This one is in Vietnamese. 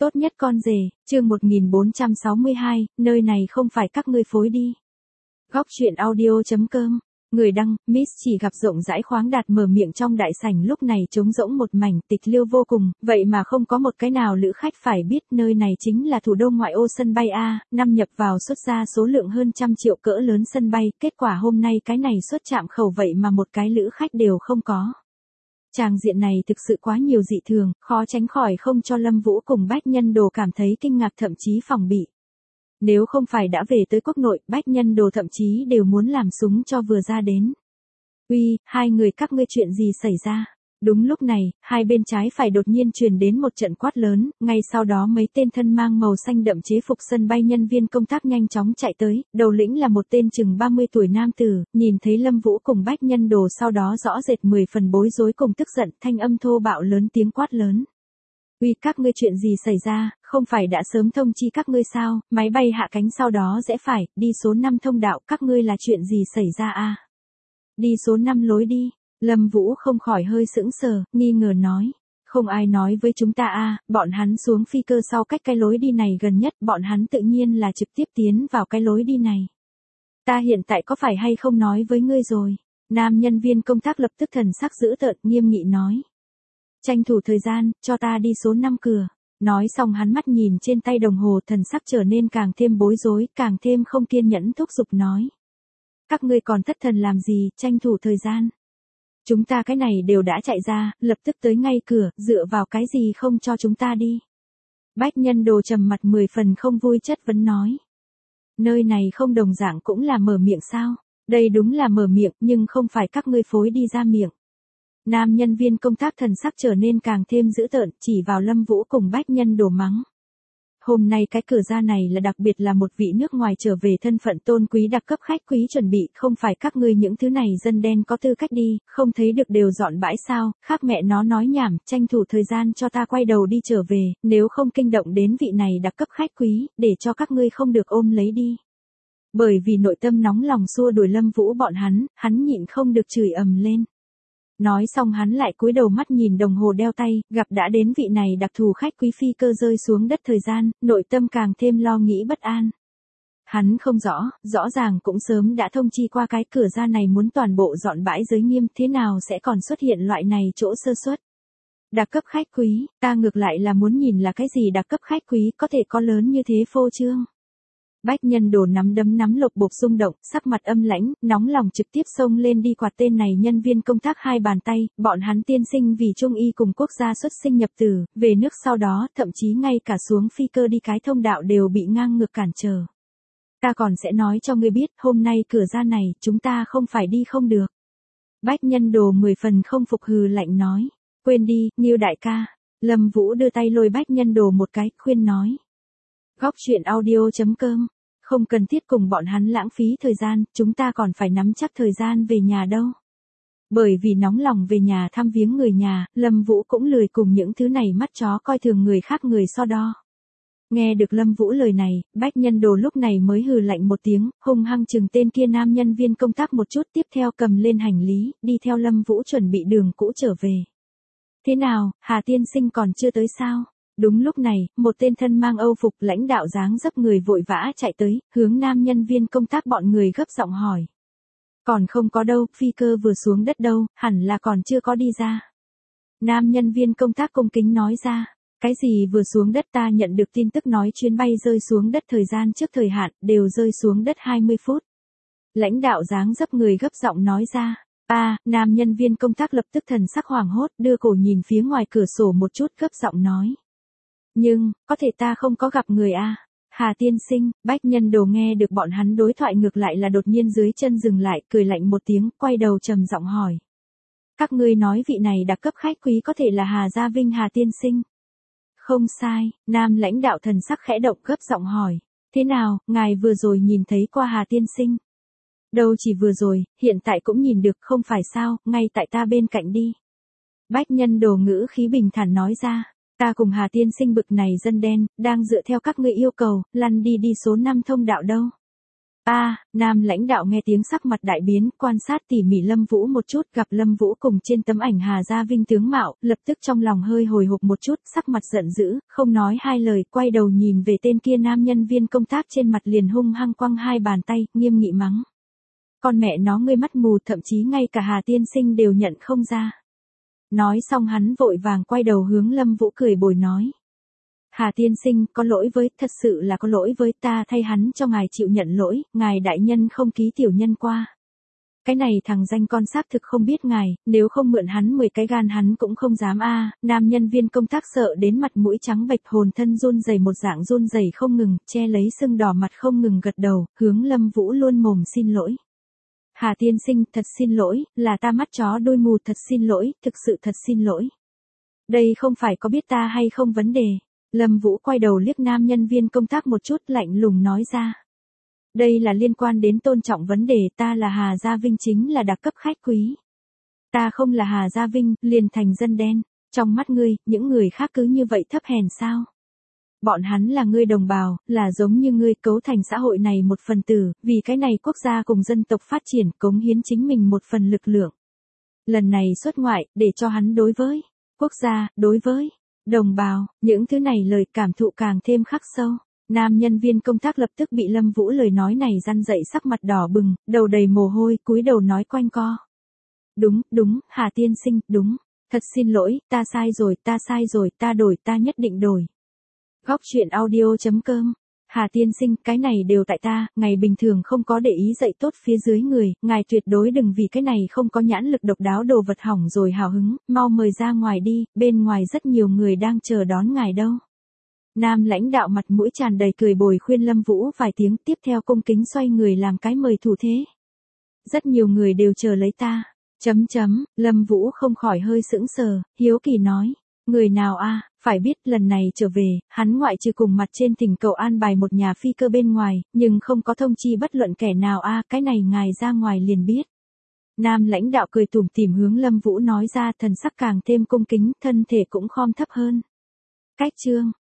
Tốt nhất con rể, chương 1462, nơi này không phải các ngươi phối đi. Góc truyện audio.com, người đăng, Miss chỉ gặp rộng rãi khoáng đạt mở miệng trong đại sảnh lúc này trống rỗng một mảnh tịch liêu vô cùng, vậy mà không có một cái nào lữ khách phải biết nơi này chính là thủ đô ngoại ô sân bay A, năm nhập vào xuất ra số lượng hơn 100 triệu cỡ lớn sân bay, kết quả hôm nay cái này xuất chạm khẩu vậy mà một cái lữ khách đều không có. Tràng diện này thực sự quá nhiều dị thường, khó tránh khỏi không cho Lâm Vũ cùng Bách Nhân Đồ cảm thấy kinh ngạc thậm chí phòng bị. Nếu không phải đã về tới quốc nội, Bách Nhân Đồ thậm chí đều muốn làm súng cho vừa ra đến. Uy, hai người các ngươi chuyện gì xảy ra? Đúng lúc này, hai bên trái phải đột nhiên truyền đến một trận quát lớn, ngay sau đó mấy tên thân mang màu xanh đậm chế phục sân bay nhân viên công tác nhanh chóng chạy tới, đầu lĩnh là một tên chừng 30 tuổi nam tử, nhìn thấy Lâm Vũ cùng Bách Nhân Đồ sau đó rõ rệt 10 phần bối rối cùng tức giận, thanh âm thô bạo lớn tiếng quát lớn. Uy, các ngươi chuyện gì xảy ra, không phải đã sớm thông chi các ngươi sao, máy bay hạ cánh sau đó rẽ phải, đi số 5 thông đạo, các ngươi là chuyện gì xảy ra a? Đi số 5 lối đi. Lâm Vũ không khỏi hơi sững sờ, nghi ngờ nói. Không ai nói với chúng ta a, bọn hắn xuống phi cơ sau cách cái lối đi này gần nhất, bọn hắn tự nhiên là trực tiếp tiến vào cái lối đi này. Ta hiện tại có phải hay không nói với ngươi rồi? Nam nhân viên công tác lập tức thần sắc dữ tợn, nghiêm nghị nói. Tranh thủ thời gian, cho ta đi số 5 cửa. Nói xong hắn mắt nhìn trên tay đồng hồ, thần sắc trở nên càng thêm bối rối, càng thêm không kiên nhẫn thúc giục nói. Các ngươi còn thất thần làm gì, tranh thủ thời gian. Chúng ta cái này đều đã chạy ra, lập tức tới ngay cửa, dựa vào cái gì không cho chúng ta đi. Bách Nhân Đồ trầm mặt 10 phần không vui chất vấn nói. Nơi này không đồng dạng cũng là mở miệng sao, đây đúng là mở miệng nhưng không phải các ngươi phối đi ra miệng. Nam nhân viên công tác thần sắc trở nên càng thêm dữ tợn, chỉ vào Lâm Vũ cùng Bách Nhân Đồ mắng. Hôm nay cái cửa ra này là đặc biệt là một vị nước ngoài trở về thân phận tôn quý đặc cấp khách quý chuẩn bị, không phải các ngươi những thứ này dân đen có tư cách đi, không thấy được đều dọn bãi sao, khác mẹ nó nói nhảm, tranh thủ thời gian cho ta quay đầu đi trở về, nếu không kinh động đến vị này đặc cấp khách quý, để cho các ngươi không được ôm lấy đi. Bởi vì nội tâm nóng lòng xua đuổi Lâm Vũ bọn hắn nhịn không được chửi ầm lên. Nói xong hắn lại cúi đầu mắt nhìn đồng hồ đeo tay, gặp đã đến vị này đặc thù khách quý phi cơ rơi xuống đất thời gian, nội tâm càng thêm lo nghĩ bất an. Hắn không rõ ràng cũng sớm đã thông chi qua cái cửa ra này muốn toàn bộ dọn bãi giới nghiêm, thế nào sẽ còn xuất hiện loại này chỗ sơ suất. Đặc cấp khách quý, ta ngược lại là muốn nhìn là cái gì đặc cấp khách quý có thể có lớn như thế phô trương. Bách Nhân Đồ nắm đấm nắm lộc bộp rung động, sắc mặt âm lãnh, nóng lòng trực tiếp xông lên đi quạt tên này nhân viên công tác hai bàn tay, bọn hắn tiên sinh vì Trung y cùng quốc gia xuất sinh nhập tử, về nước sau đó, thậm chí ngay cả xuống phi cơ đi cái thông đạo đều bị ngang ngược cản trở. Ta còn sẽ nói cho ngươi biết, hôm nay cửa ra này, chúng ta không phải đi không được. Bách Nhân Đồ 10 phần không phục hừ lạnh nói, quên đi, Ngưu đại ca. Lâm Vũ đưa tay lôi Bách Nhân Đồ một cái, khuyên nói. Góc truyện audio.com, không cần thiết cùng bọn hắn lãng phí thời gian, chúng ta còn phải nắm chắc thời gian về nhà đâu. Bởi vì nóng lòng về nhà thăm viếng người nhà, Lâm Vũ cũng lười cùng những thứ này mắt chó coi thường người khác người so đo. Nghe được Lâm Vũ lời này, Bách Nhân Đồ lúc này mới hừ lạnh một tiếng, hung hăng chừng tên kia nam nhân viên công tác một chút, tiếp theo cầm lên hành lý, đi theo Lâm Vũ chuẩn bị đường cũ trở về. Thế nào, Hà tiên sinh còn chưa tới sao? Đúng lúc này, một tên thân mang Âu phục lãnh đạo dáng dấp người vội vã chạy tới, hướng nam nhân viên công tác bọn người gấp giọng hỏi. Còn không có đâu, phi cơ vừa xuống đất đâu, hẳn là còn chưa có đi ra. Nam nhân viên công tác cung kính nói ra, cái gì vừa xuống đất, ta nhận được tin tức nói chuyến bay rơi xuống đất thời gian trước thời hạn, đều rơi xuống đất 20 phút. Lãnh đạo dáng dấp người gấp giọng nói ra. Nam nhân viên công tác lập tức thần sắc hoảng hốt, đưa cổ nhìn phía ngoài cửa sổ một chút, gấp giọng nói. Nhưng, có thể ta không có gặp người a. Hà tiên sinh, Bách Nhân Đồ nghe được bọn hắn đối thoại ngược lại là đột nhiên dưới chân dừng lại, cười lạnh một tiếng, quay đầu trầm giọng hỏi. Các ngươi nói vị này đặc cấp khách quý có thể là Hà Gia Vinh Hà tiên sinh. Không sai, nam lãnh đạo thần sắc khẽ động gấp giọng hỏi. Thế nào, ngài vừa rồi nhìn thấy qua Hà tiên sinh? Đâu chỉ vừa rồi, hiện tại cũng nhìn được không phải sao, ngay tại ta bên cạnh đi. Bách Nhân Đồ ngữ khí bình thản nói ra. Ta cùng Hà tiên sinh bực này dân đen, đang dựa theo các ngươi yêu cầu, lăn đi số 5 thông đạo đâu. Nam lãnh đạo nghe tiếng sắc mặt đại biến, quan sát tỉ mỉ Lâm Vũ một chút, gặp Lâm Vũ cùng trên tấm ảnh Hà Gia Vinh tướng mạo, lập tức trong lòng hơi hồi hộp một chút, sắc mặt giận dữ, không nói hai lời, quay đầu nhìn về tên kia nam nhân viên công tác trên mặt liền hung hăng quăng hai bàn tay, nghiêm nghị mắng. Con mẹ nó ngươi mắt mù, thậm chí ngay cả Hà tiên sinh đều nhận không ra. Nói xong hắn vội vàng quay đầu hướng Lâm Vũ cười bồi nói. Hà tiên sinh, có lỗi với, thật sự là có lỗi với, ta thay hắn cho ngài chịu nhận lỗi, ngài đại nhân không ký tiểu nhân qua. Cái này thằng danh con xác thực không biết ngài, nếu không mượn hắn 10 cái gan hắn cũng không dám nam nhân viên công tác sợ đến mặt mũi trắng bệch, hồn thân run rẩy một dạng run rẩy không ngừng, che lấy sưng đỏ mặt không ngừng gật đầu, hướng Lâm Vũ luôn mồm xin lỗi. Hà tiên sinh, thật xin lỗi, là ta mắt chó đôi mù, thật xin lỗi, thực sự thật xin lỗi. Đây không phải có biết ta hay không vấn đề. Lâm Vũ quay đầu liếc nam nhân viên công tác một chút, lạnh lùng nói ra. Đây là liên quan đến tôn trọng vấn đề, ta là Hà Gia Vinh, chính là đặc cấp khách quý. Ta không là Hà Gia Vinh, liền thành dân đen. Trong mắt ngươi, những người khác cứ như vậy thấp hèn sao? Bọn hắn là ngươi đồng bào, là giống như ngươi, cấu thành xã hội này một phần tử, vì cái này quốc gia cùng dân tộc phát triển, cống hiến chính mình một phần lực lượng. Lần này xuất ngoại, để cho hắn đối với quốc gia, đối với đồng bào, những thứ này lời cảm thụ càng thêm khắc sâu. Nam nhân viên công tác lập tức bị Lâm Vũ lời nói này răn dậy, sắc mặt đỏ bừng, đầu đầy mồ hôi, cúi đầu nói quanh co. Đúng, Hà tiên sinh, đúng. Thật xin lỗi, ta sai rồi, ta đổi, ta nhất định đổi. Góc truyện audio.com. Hà tiên sinh, cái này đều tại ta, ngày bình thường không có để ý dạy tốt phía dưới người, ngài tuyệt đối đừng vì cái này không có nhãn lực độc đáo đồ vật hỏng rồi hào hứng, mau mời ra ngoài đi, bên ngoài rất nhiều người đang chờ đón ngài đâu. Nam lãnh đạo mặt mũi tràn đầy cười bồi khuyên Lâm Vũ vài tiếng, tiếp theo cung kính xoay người làm cái mời thủ thế. Rất nhiều người đều chờ lấy ta. Lâm Vũ không khỏi hơi sững sờ, hiếu kỳ nói. Người nào phải biết lần này trở về, hắn ngoại trừ cùng mặt trên thỉnh cầu an bài một nhà phi cơ bên ngoài, nhưng không có thông chi bất luận kẻ nào cái này ngài ra ngoài liền biết. Nam lãnh đạo cười tủm tỉm hướng Lâm Vũ nói ra, thần sắc càng thêm cung kính, thân thể cũng khom thấp hơn. Cách chương